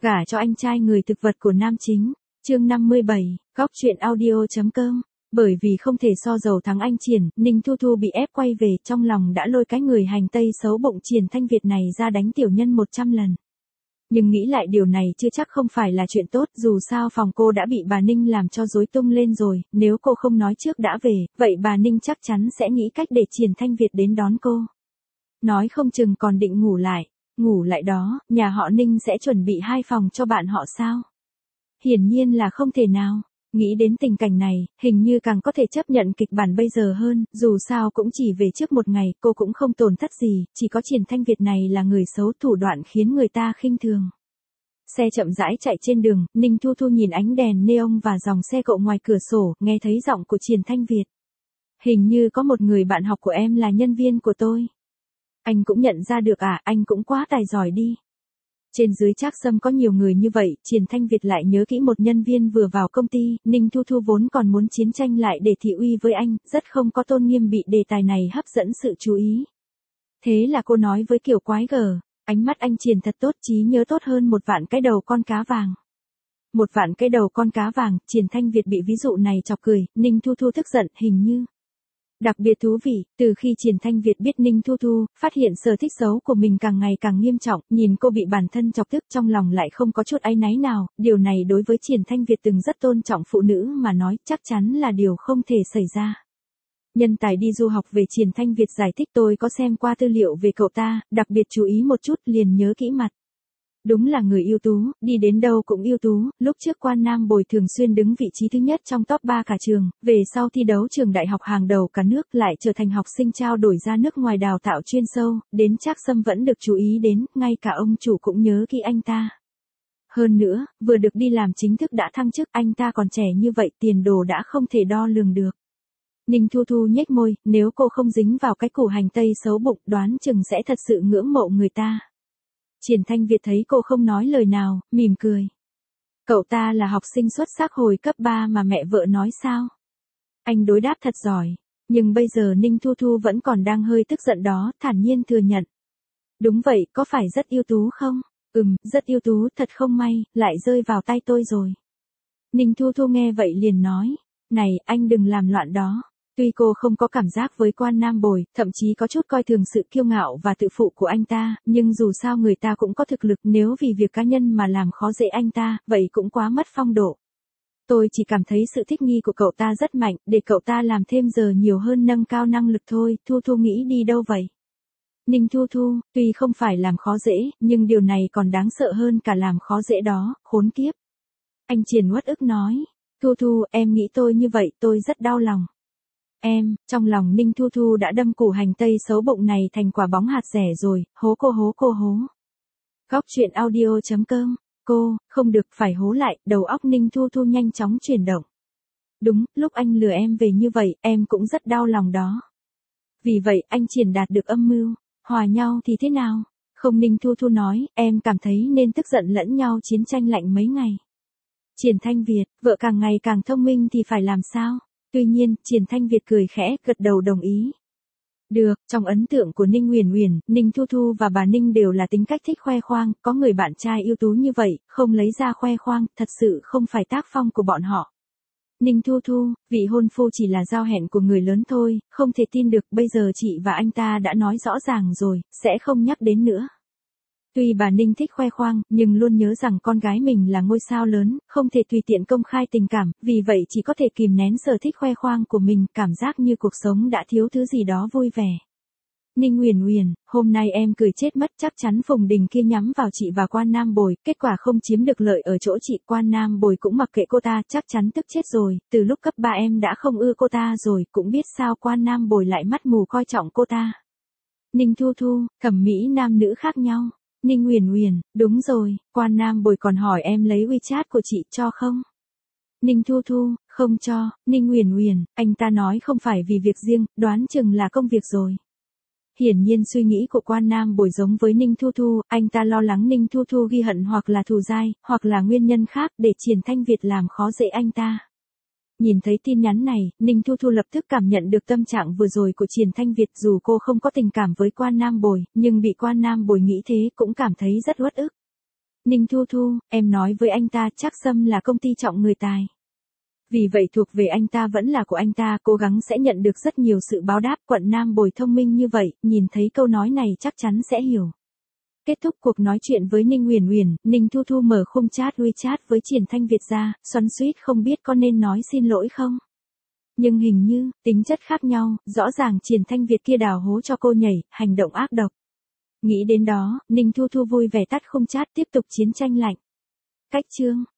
Gả cho anh trai người thực vật của nam chính. Chương 57, góc truyện audio.com. Bởi vì không thể so dầu thắng anh Triển, Ninh Thu Thu bị ép quay về, trong lòng đã lôi cái người hành tây xấu bụng Triển Thanh Việt này ra đánh tiểu nhân 100 lần. Nhưng nghĩ lại điều này chưa chắc không phải là chuyện tốt, dù sao phòng cô đã bị bà Ninh làm cho rối tung lên rồi, nếu cô không nói trước đã về, vậy bà Ninh chắc chắn sẽ nghĩ cách để Triển Thanh Việt đến đón cô. Nói không chừng còn định ngủ lại đó, nhà họ Ninh sẽ chuẩn bị 2 phòng cho bạn họ sao? Hiển nhiên là không thể nào. Nghĩ đến tình cảnh này, hình như càng có thể chấp nhận kịch bản bây giờ hơn, dù sao cũng chỉ về trước một ngày, cô cũng không tổn thất gì, chỉ có Triển Thanh Việt này là người xấu, thủ đoạn khiến người ta khinh thường. Xe chậm rãi chạy trên đường, Ninh Thu Thu nhìn ánh đèn neon và dòng xe cộ ngoài cửa sổ, nghe thấy giọng của Triển Thanh Việt. Hình như có một người bạn học của em là nhân viên của tôi. Anh cũng nhận ra được à, anh cũng quá tài giỏi đi. Trên dưới Trác Sâm có nhiều người như vậy, Triển Thanh Việt lại nhớ kỹ một nhân viên vừa vào công ty, Ninh Thu Thu vốn còn muốn chiến tranh lại để thị uy với anh, rất không có tôn nghiêm, bị đề tài này hấp dẫn sự chú ý. Thế là cô nói với kiểu quái gở, ánh mắt anh Triển thật tốt, trí nhớ tốt hơn 1.000.000 cái đầu con cá vàng. 1.000.000 cái đầu con cá vàng, Triển Thanh Việt bị ví dụ này chọc cười, Ninh Thu Thu tức giận, hình như đặc biệt thú vị, từ khi Triển Thanh Việt biết Ninh Thu Thu, phát hiện sở thích xấu của mình càng ngày càng nghiêm trọng, nhìn cô bị bản thân chọc tức trong lòng lại không có chút áy náy nào, điều này đối với Triển Thanh Việt từng rất tôn trọng phụ nữ mà nói chắc chắn là điều không thể xảy ra. Nhân tài đi du học về, Triển Thanh Việt giải thích, tôi có xem qua tư liệu về cậu ta, đặc biệt chú ý một chút liền nhớ kỹ mặt. Đúng là người ưu tú, đi đến đâu cũng ưu tú, lúc trước Quan Nam Bồi thường xuyên đứng vị trí thứ nhất trong top 3 cả trường, về sau thi đấu trường đại học hàng đầu cả nước, lại trở thành học sinh trao đổi ra nước ngoài đào tạo chuyên sâu, đến Trác Sâm vẫn được chú ý đến, ngay cả ông chủ cũng nhớ kỹ anh ta. Hơn nữa, vừa được đi làm chính thức đã thăng chức, anh ta còn trẻ như vậy, tiền đồ đã không thể đo lường được. Ninh Thu Thu nhếch môi, nếu cô không dính vào cái củ hành tây xấu bụng, đoán chừng sẽ thật sự ngưỡng mộ người ta. Triển Thanh Việt thấy cô không nói lời nào, mỉm cười. Cậu ta là học sinh xuất sắc hồi cấp 3 mà mẹ vợ nói sao? Anh đối đáp thật giỏi, nhưng bây giờ Ninh Thu Thu vẫn còn đang hơi tức giận đó, thản nhiên thừa nhận. Đúng vậy, có phải rất ưu tú không? Rất ưu tú, thật không may, lại rơi vào tay tôi rồi. Ninh Thu Thu nghe vậy liền nói, này, anh đừng làm loạn đó. Tuy cô không có cảm giác với Quan Nam Bồi, thậm chí có chút coi thường sự kiêu ngạo và tự phụ của anh ta, nhưng dù sao người ta cũng có thực lực, nếu vì việc cá nhân mà làm khó dễ anh ta, vậy cũng quá mất phong độ. Tôi chỉ cảm thấy sự thích nghi của cậu ta rất mạnh, để cậu ta làm thêm giờ nhiều hơn, nâng cao năng lực thôi. Thu Thu nghĩ đi đâu vậy? Ninh Thu Thu, tuy không phải làm khó dễ, nhưng điều này còn đáng sợ hơn cả làm khó dễ đó, khốn kiếp. Anh Triển uất ức nói, Thu Thu, em nghĩ tôi như vậy, tôi rất đau lòng. Em, trong lòng Ninh Thu Thu đã đâm củ hành tây xấu bụng này thành quả bóng hạt rẻ rồi, hố cô hố. Góc truyện audio.com, cô, không được, phải hố lại, đầu óc Ninh Thu Thu nhanh chóng chuyển động. Đúng, lúc anh lừa em về như vậy, em cũng rất đau lòng đó. Vì vậy, anh Triển đạt được âm mưu, hòa nhau thì thế nào? Không, Ninh Thu Thu nói, em cảm thấy nên tức giận lẫn nhau, chiến tranh lạnh mấy ngày. Triển Thanh Việt, vợ càng ngày càng thông minh thì phải làm sao? Tuy nhiên, Triển Thanh Việt cười khẽ, gật đầu đồng ý. Được, trong ấn tượng của Ninh Uyển Uyển, Ninh Thu Thu và bà Ninh đều là tính cách thích khoe khoang, có người bạn trai ưu tú như vậy, không lấy ra khoe khoang, thật sự không phải tác phong của bọn họ. Ninh Thu Thu, vị hôn phu chỉ là giao hẹn của người lớn thôi, không thể tin được, bây giờ chị và anh ta đã nói rõ ràng rồi, sẽ không nhắc đến nữa. Tuy bà Ninh thích khoe khoang, nhưng luôn nhớ rằng con gái mình là ngôi sao lớn, không thể tùy tiện công khai tình cảm, vì vậy chỉ có thể kìm nén sở thích khoe khoang của mình, cảm giác như cuộc sống đã thiếu thứ gì đó vui vẻ. Ninh Uyển Uyển, hôm nay em cười chết mất, chắc chắn Phùng Đình kia nhắm vào chị và Quan Nam Bồi, kết quả không chiếm được lợi ở chỗ chị, Quan Nam Bồi cũng mặc kệ cô ta, chắc chắn tức chết rồi, từ lúc cấp 3 em đã không ưa cô ta rồi, cũng biết sao Quan Nam Bồi lại mắt mù coi trọng cô ta. Ninh Thu Thu, thẩm mỹ nam nữ khác nhau. Ninh Uyển Uyển, đúng rồi, Quan Nam Bồi còn hỏi em lấy WeChat của chị cho không? Ninh Thu Thu, không cho. Ninh Uyển Uyển, anh ta nói không phải vì việc riêng, đoán chừng là công việc rồi. Hiển nhiên suy nghĩ của Quan Nam Bồi giống với Ninh Thu Thu, anh ta lo lắng Ninh Thu Thu ghi hận hoặc là thù dai, hoặc là nguyên nhân khác để Triển Thanh Việt làm khó dễ anh ta. Nhìn thấy tin nhắn này, Ninh Thu Thu lập tức cảm nhận được tâm trạng vừa rồi của Triển Thanh Việt, dù cô không có tình cảm với Quan Nam Bồi, nhưng bị Quan Nam Bồi nghĩ thế cũng cảm thấy rất uất ức. Ninh Thu Thu, em nói với anh ta chắc Sâm là công ty trọng người tài. Vì vậy thuộc về anh ta vẫn là của anh ta, cố gắng sẽ nhận được rất nhiều sự báo đáp. Quận Nam Bồi thông minh như vậy, nhìn thấy câu nói này chắc chắn sẽ hiểu. Kết thúc cuộc nói chuyện với Ninh Uyển Uyển, Ninh Thu Thu mở khung chat WeChat với Triển Thanh Việt ra, xoắn xuýt không biết có nên nói xin lỗi không. Nhưng hình như, tính chất khác nhau, rõ ràng Triển Thanh Việt kia đào hố cho cô nhảy, hành động ác độc. Nghĩ đến đó, Ninh Thu Thu vui vẻ tắt khung chat tiếp tục chiến tranh lạnh. Cách chương